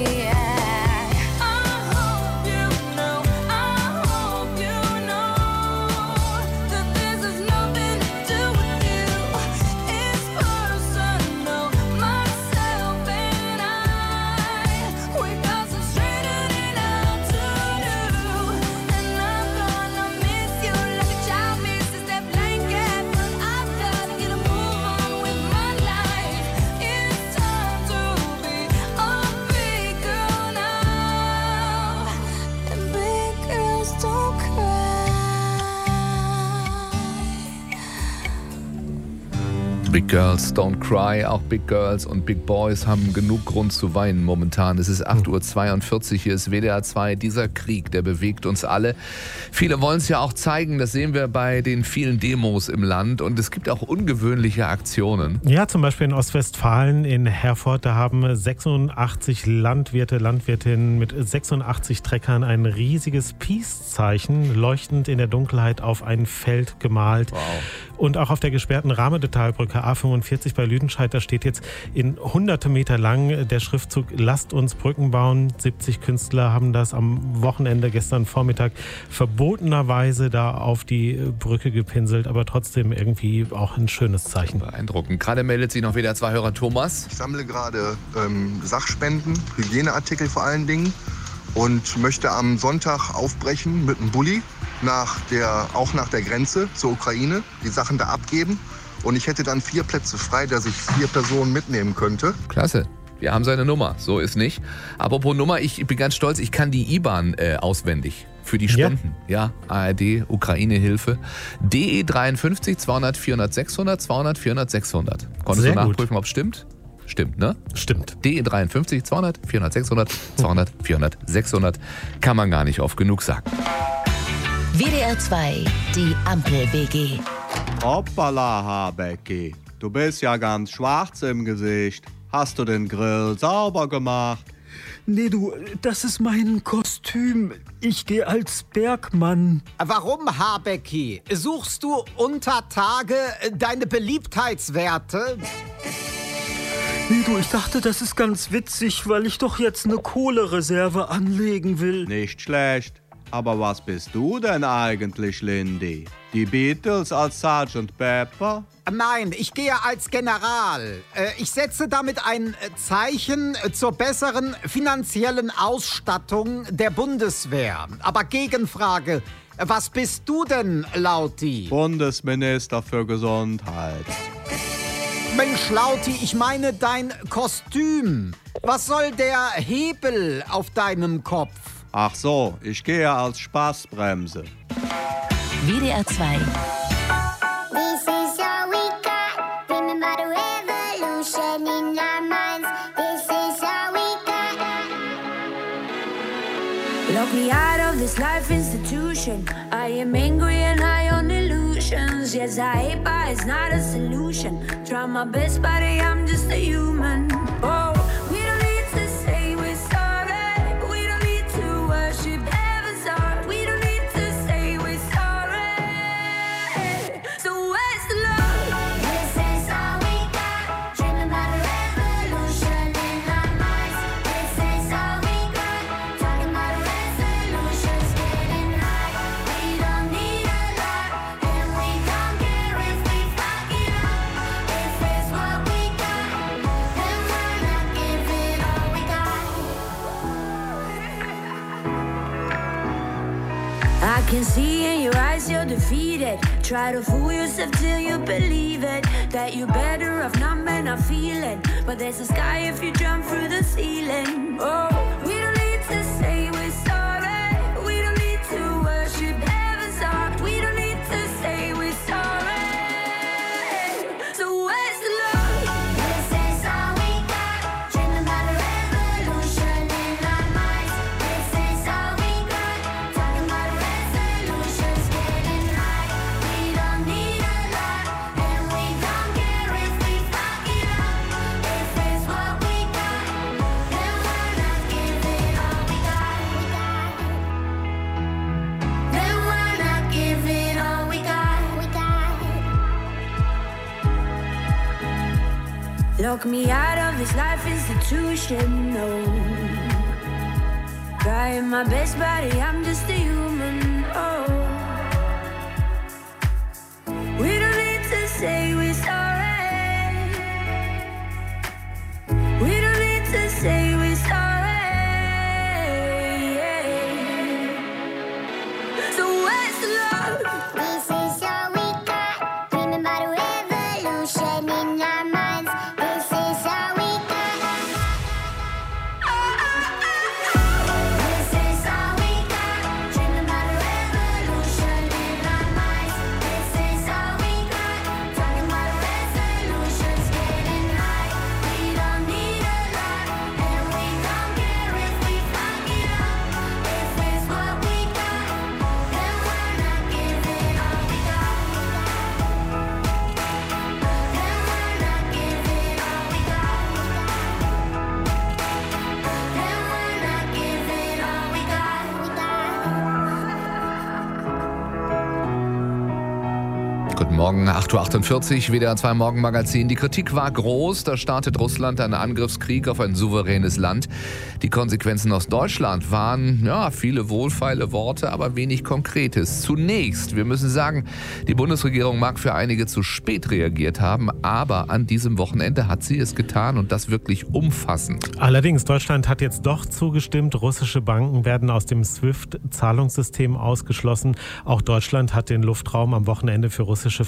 Big Girls Don't Cry, auch Big Girls und Big Boys haben genug Grund zu weinen momentan. Es ist 8:42 Uhr, hier ist WDR 2. Dieser Krieg, der bewegt uns alle. Viele wollen es ja auch zeigen, das sehen wir bei den vielen Demos im Land und es gibt auch ungewöhnliche Aktionen. Ja, zum Beispiel in Ostwestfalen, in Herford, da haben 86 Landwirte, Landwirtinnen mit 86 Treckern ein riesiges Peace-Zeichen leuchtend in der Dunkelheit auf ein Feld gemalt. Wow. Und auch auf der gesperrten Rahmedetalbrücke A45 bei Lüdenscheid, da steht jetzt in hunderte Meter lang der Schriftzug "Lasst uns Brücken bauen". 70 Künstler haben das am Wochenende gestern Vormittag verbotenerweise da auf die Brücke gepinselt, aber trotzdem irgendwie auch ein schönes Zeichen. Beeindruckend. Gerade meldet sich noch WDR 2-Hörer Thomas. Ich sammle gerade Sachspenden, Hygieneartikel vor allen Dingen und möchte am Sonntag aufbrechen mit einem Bulli auch nach der Grenze zur Ukraine, die Sachen da abgeben und ich hätte dann 4 Plätze frei, dass ich 4 Personen mitnehmen könnte. Klasse. Wir haben seine Nummer, so ist nicht. Apropos Nummer, ich bin ganz stolz, ich kann die IBAN auswendig für die Spenden. Ja, ARD, Ukraine-Hilfe. DE 53 200 400 600 200 400 600. Konntest du nachprüfen, ob es stimmt? Stimmt, ne? Stimmt. DE 53 200 400 600 200 400 600. Kann man gar nicht oft genug sagen. WDR 2, die Ampel-WG. Hoppala, Habecki. Du bist ja ganz schwarz im Gesicht. Hast du den Grill sauber gemacht? Nee, du, das ist mein Kostüm. Ich gehe als Bergmann. Warum, Habecki? Suchst du unter Tage deine Beliebtheitswerte? Nee, du, ich dachte, das ist ganz witzig, weil ich doch jetzt eine Kohlereserve anlegen will. Nicht schlecht. Aber was bist du denn eigentlich, Lindy? Die Beatles als Sgt. Pepper? Nein, ich gehe als General. Ich setze damit ein Zeichen zur besseren finanziellen Ausstattung der Bundeswehr. Aber Gegenfrage, was bist du denn, Lauti? Bundesminister für Gesundheit. Mensch, Lauti, ich meine dein Kostüm. Was soll der Hebel auf deinem Kopf? Ach so, ich gehe als Spaßbremse. WDR 2. This is all we got. Remember the revolution in our minds. This is all we got. Lock me out of this life institution. I am angry and high on illusions. Yes, I hate, but it's not a solution. Try my best, but I'm just a human. Oh, we don't need to say we're sorry. We don't need to worship heaven's heart. We don't need to say we're sorry. So where's the love? This is all we got. Dreaming about a revolution in our minds. This is all we got. Talking about a resolutions, getting high. We don't need a lot, and we don't care if we fuck it up. If it's what we got, then why not give it all we got? I can see in your eyes you're defeated. Try to fool yourself till you believe it. That you're better off not men not feeling. But there's a sky if you jump through the ceiling. Oh, we don't need to say we're sorry. We don't need to worship heaven's heart. We don't need to say we're sorry. So where's the love? This is all we got. Dreaming about a revolution in our minds. This is all we got. Talking about resolutions, getting high. We don't need a lot, and we don't care if we fuck it up. If it's what we got, then why not give it all we got? Then why not give it all we got? Lock me out of this life institution, no. Trying my best, buddy, I'm just a human, oh. We don't need to say we're sorry. We don't need to say we're sorry. So where's the love? This is all we got. Dreaming about a revolution in our minds. This is all we got. This is all we got. Dreaming about a revolution in our minds. This is all we got. Talking about resolutions, getting high. We don't need a lot, and we don't care if we fuck it up. If it's what we got, then why not give it all we got? Then why not give it all we got? Then why not give it all we got? Guten Morgen, 8.48 Uhr, WDR 2 Morgenmagazin. Die Kritik war groß, da startet Russland einen Angriffskrieg auf ein souveränes Land. Die Konsequenzen aus Deutschland waren, ja, viele wohlfeile Worte, aber wenig Konkretes. Zunächst, wir müssen sagen, die Bundesregierung mag für einige zu spät reagiert haben, aber an diesem Wochenende hat sie es getan und das wirklich umfassend. Allerdings, Deutschland hat jetzt doch zugestimmt, russische Banken werden aus dem SWIFT-Zahlungssystem ausgeschlossen. Auch Deutschland hat den Luftraum am Wochenende für russische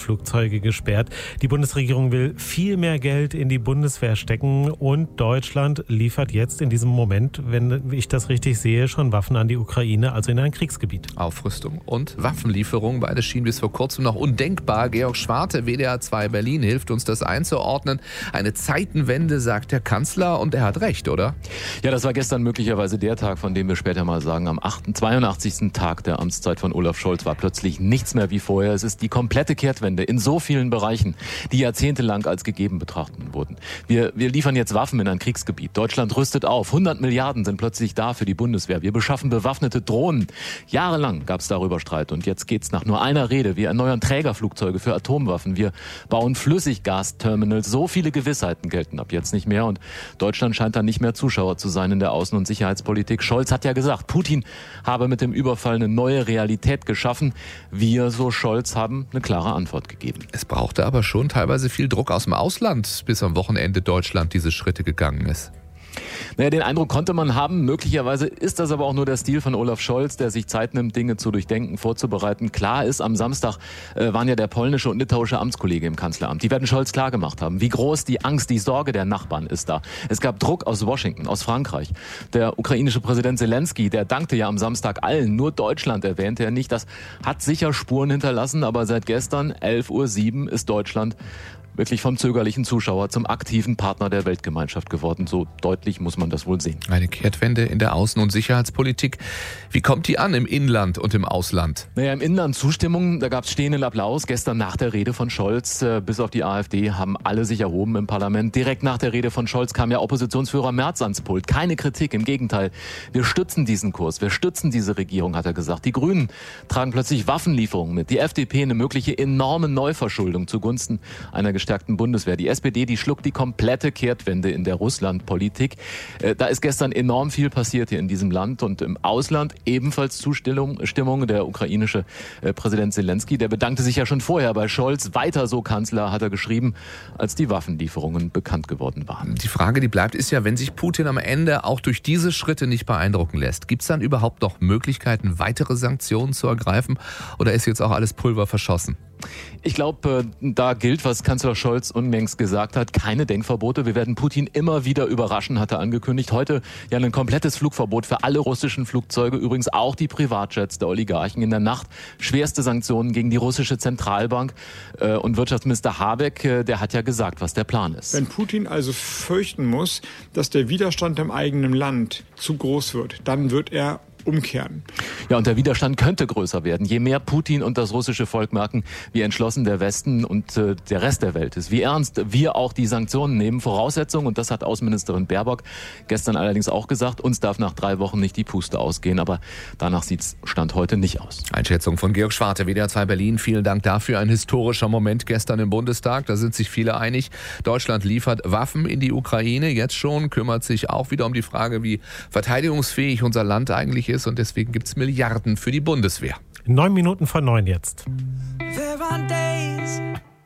Flugzeuge gesperrt. Die Bundesregierung will viel mehr Geld in die Bundeswehr stecken und Deutschland liefert jetzt in diesem Moment, wenn ich das richtig sehe, schon Waffen an die Ukraine, also in ein Kriegsgebiet. Aufrüstung und Waffenlieferung, beides schien bis vor kurzem noch undenkbar. Georg Schwarte, WDR 2 Berlin, hilft uns das einzuordnen. Eine Zeitenwende, sagt der Kanzler, und er hat recht, oder? Ja, das war gestern möglicherweise der Tag, von dem wir später mal sagen, am 82. Tag der Amtszeit von Olaf Scholz war plötzlich nichts mehr wie vorher. Es ist die komplette Kehrtwende in so vielen Bereichen, die jahrzehntelang als gegeben betrachtet wurden. Wir liefern jetzt Waffen in ein Kriegsgebiet. Deutschland rüstet auf. 100 Milliarden sind plötzlich da für die Bundeswehr. Wir beschaffen bewaffnete Drohnen. Jahrelang gab es darüber Streit und jetzt geht's nach nur einer Rede. Wir erneuern Trägerflugzeuge für Atomwaffen. Wir bauen Flüssiggasterminals. So viele Gewissheiten gelten ab jetzt nicht mehr und Deutschland scheint dann nicht mehr Zuschauer zu sein in der Außen- und Sicherheitspolitik. Scholz hat ja gesagt, Putin habe mit dem Überfall eine neue Realität geschaffen. Wir, so Scholz, haben eine klare Antwort gegeben. Es brauchte aber schon teilweise viel Druck aus dem Ausland, bis am Wochenende Deutschland diese Schritte gegangen ist. Naja, den Eindruck konnte man haben. Möglicherweise ist das aber auch nur der Stil von Olaf Scholz, der sich Zeit nimmt, Dinge zu durchdenken, vorzubereiten. Klar ist, am Samstag waren ja der polnische und litauische Amtskollege im Kanzleramt. Die werden Scholz klar gemacht haben, wie groß die Angst, die Sorge der Nachbarn ist da. Es gab Druck aus Washington, aus Frankreich. Der ukrainische Präsident Zelensky, der dankte ja am Samstag allen. Nur Deutschland erwähnte er nicht. Das hat sicher Spuren hinterlassen, aber seit gestern, 11:07 Uhr, ist Deutschland wirklich vom zögerlichen Zuschauer zum aktiven Partner der Weltgemeinschaft geworden. So deutlich muss man das wohl sehen. Eine Kehrtwende in der Außen- und Sicherheitspolitik. Wie kommt die an im Inland und im Ausland? Naja, im Inland Zustimmung, da gab es stehenden Applaus. Gestern nach der Rede von Scholz, bis auf die AfD, haben alle sich erhoben im Parlament. Direkt nach der Rede von Scholz kam ja Oppositionsführer Merz ans Pult. Keine Kritik, im Gegenteil. Wir stützen diesen Kurs, wir stützen diese Regierung, hat er gesagt. Die Grünen tragen plötzlich Waffenlieferungen mit. Die FDP eine mögliche enorme Neuverschuldung zugunsten einer gestärkten Bundeswehr. Die SPD, die schluckt die komplette Kehrtwende in der Russlandpolitik. Da ist gestern enorm viel passiert hier in diesem Land und im Ausland ebenfalls Zustimmung. Der ukrainische Präsident Zelensky, der bedankte sich ja schon vorher bei Scholz. Weiter so Kanzler, hat er geschrieben, als die Waffenlieferungen bekannt geworden waren. Die Frage, die bleibt, ist ja, wenn sich Putin am Ende auch durch diese Schritte nicht beeindrucken lässt, gibt es dann überhaupt noch Möglichkeiten, weitere Sanktionen zu ergreifen oder ist jetzt auch alles Pulver verschossen? Ich glaube, da gilt, was Kanzler Scholz unlängst gesagt hat, keine Denkverbote. Wir werden Putin immer wieder überraschen, hat er angekündigt. Heute ja ein komplettes Flugverbot für alle russischen Flugzeuge, übrigens auch die Privatjets der Oligarchen. In der Nacht schwerste Sanktionen gegen die russische Zentralbank. Und Wirtschaftsminister Habeck, der hat ja gesagt, was der Plan ist. Wenn Putin also fürchten muss, dass der Widerstand im eigenen Land zu groß wird, dann wird er umkehren. Ja, und der Widerstand könnte größer werden. Je mehr Putin und das russische Volk merken, wie entschlossen der Westen und der Rest der Welt ist, wie ernst wir auch die Sanktionen nehmen. Voraussetzung, und das hat Außenministerin Baerbock gestern allerdings auch gesagt, uns darf nach 3 Wochen nicht die Puste ausgehen, aber danach sieht's Stand heute nicht aus. Einschätzung von Georg Schwarte, WDR 2 Berlin. Vielen Dank dafür. Ein historischer Moment gestern im Bundestag. Da sind sich viele einig. Deutschland liefert Waffen in die Ukraine. Jetzt schon kümmert sich auch wieder um die Frage, wie verteidigungsfähig unser Land eigentlich ist. Und deswegen gibt es Milliarden für die Bundeswehr. 9 Minuten vor 9 jetzt. There are days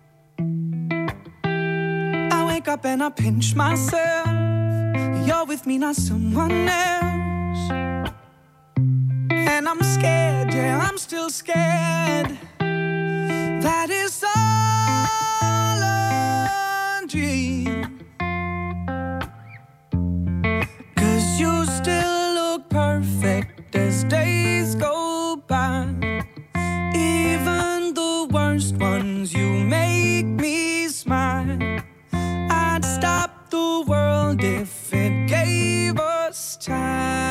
I wake up and I pinch myself. You're with me, not someone else. And I'm scared, yeah, I'm still scared. That is all a dream. 'Cause you still look perfect as days go by. Even the worst ones, you make me smile. I'd stop the world if it gave us time.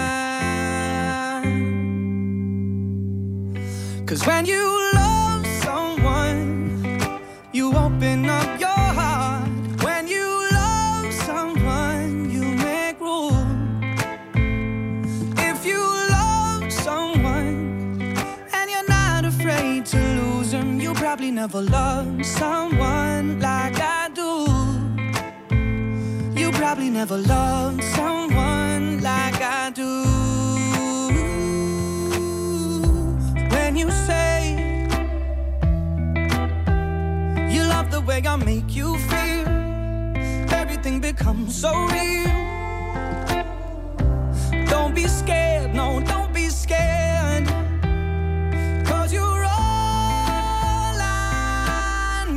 'Cause when you love someone, you open up your heart. When you love someone, you make room. If you love someone and you're not afraid to lose them, you probably never loved someone like I do. You probably never loved someone like I do. When you say you love the way I make you feel, everything becomes so real. Don't be scared, no, don't be scared. 'Cause you're all I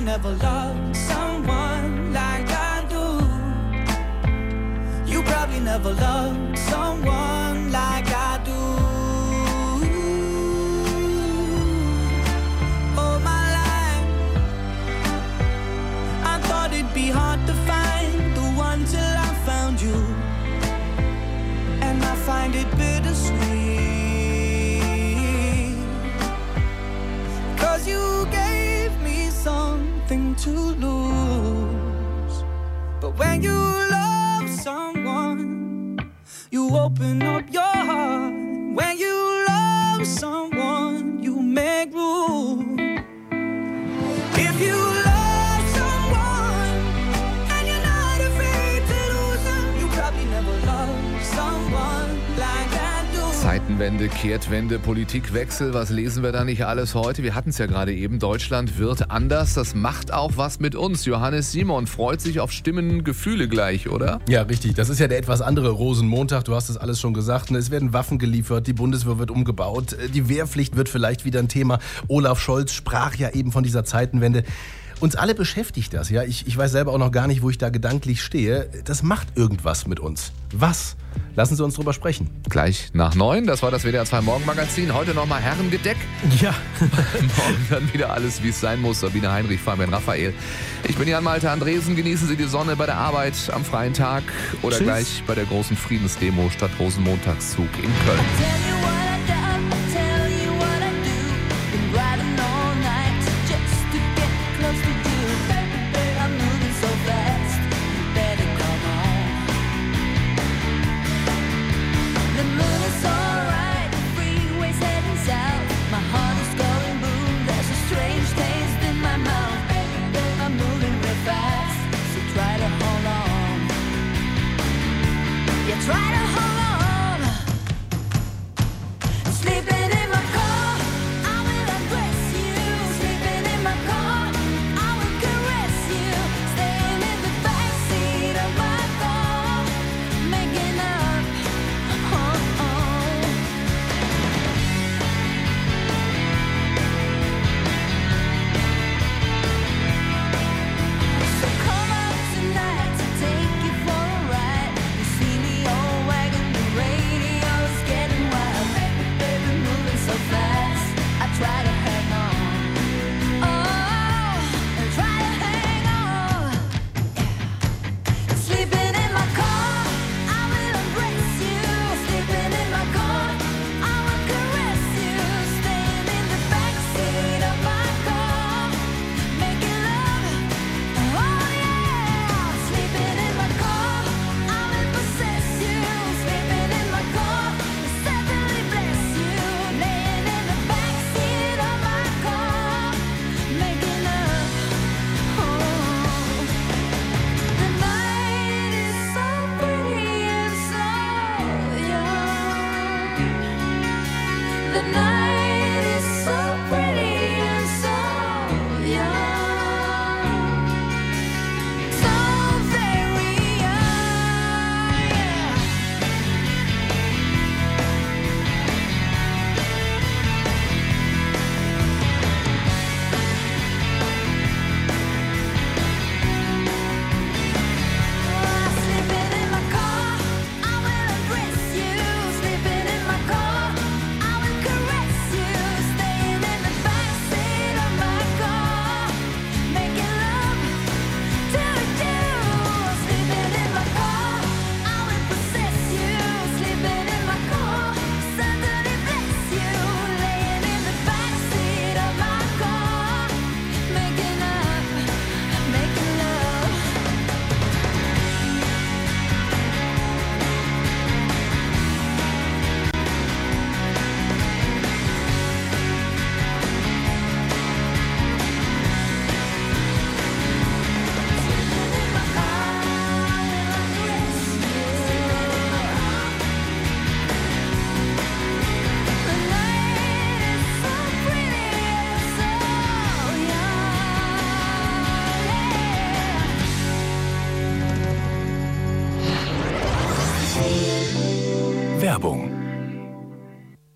never loved someone like I do. You probably never loved someone like I do. All my life I thought it'd be hard to find the one till I found you. And I find it bittersweet, 'cause you gave me something to lose. But when you love someone, you open up your heart. When you love someone, you make room. If you love someone and you're not afraid to lose them, you probably never loved someone like I do. Zeitenwende, Kehrtwende, Politikwechsel, was lesen wir da nicht alles heute? Wir hatten es ja gerade eben, Deutschland wird anders, das macht auch was mit uns. Johannes Simon freut sich auf Stimmen, Gefühle gleich, oder? Ja, richtig, das ist ja der etwas andere Rosenmontag, du hast es alles schon gesagt. Es werden Waffen geliefert, die Bundeswehr wird umgebaut, die Wehrpflicht wird vielleicht wieder ein Thema. Olaf Scholz sprach ja eben von dieser Zeitenwende. Uns alle beschäftigt das, ja. Ich weiß selber auch noch gar nicht, wo ich da gedanklich stehe. Das macht irgendwas mit uns. Was? Lassen Sie uns drüber sprechen. Gleich nach 9, das war das WDR 2 Morgenmagazin. Heute nochmal Herrengedeck. Ja. Morgen dann wieder alles, wie es sein muss. Sabine Heinrich, Fabian Raphael. Ich bin Jan Malte Andresen. Genießen Sie die Sonne bei der Arbeit am freien Tag oder Tschüss. Gleich bei der großen Friedensdemo statt Rosenmontagszug in Köln. Try to hold on. Sleeping in my car, I will undress you. Sleeping in my car, I will caress you. Staying in the backseat of my car, making up. So come out tonight to take you for a ride. You see me all wagging the radio's getting wild. Baby, baby, moving so fast. I try to hang on. Oh, I try to hang on. Sleeping in my car, I will embrace you. Sleeping in my car, I will caress you. Staying in the backseat of my car, making love. Oh yeah. Sleeping in my car, I will possess you. Sleeping in my car, certainly bless you. Laying in the backseat of my car, making love. Oh, the night is so pretty and so young. The night is so pretty and so young. So very young, yeah. Sleeping in my car, I will embrace you. Sleeping in my car, I will caress you. Staying in the backseat of my car, making love to you. Sleeping in my car, I will possess you. Sleeping in my car, certainly bless you. Laying in the backseat of my car, making up, making love. Werbung.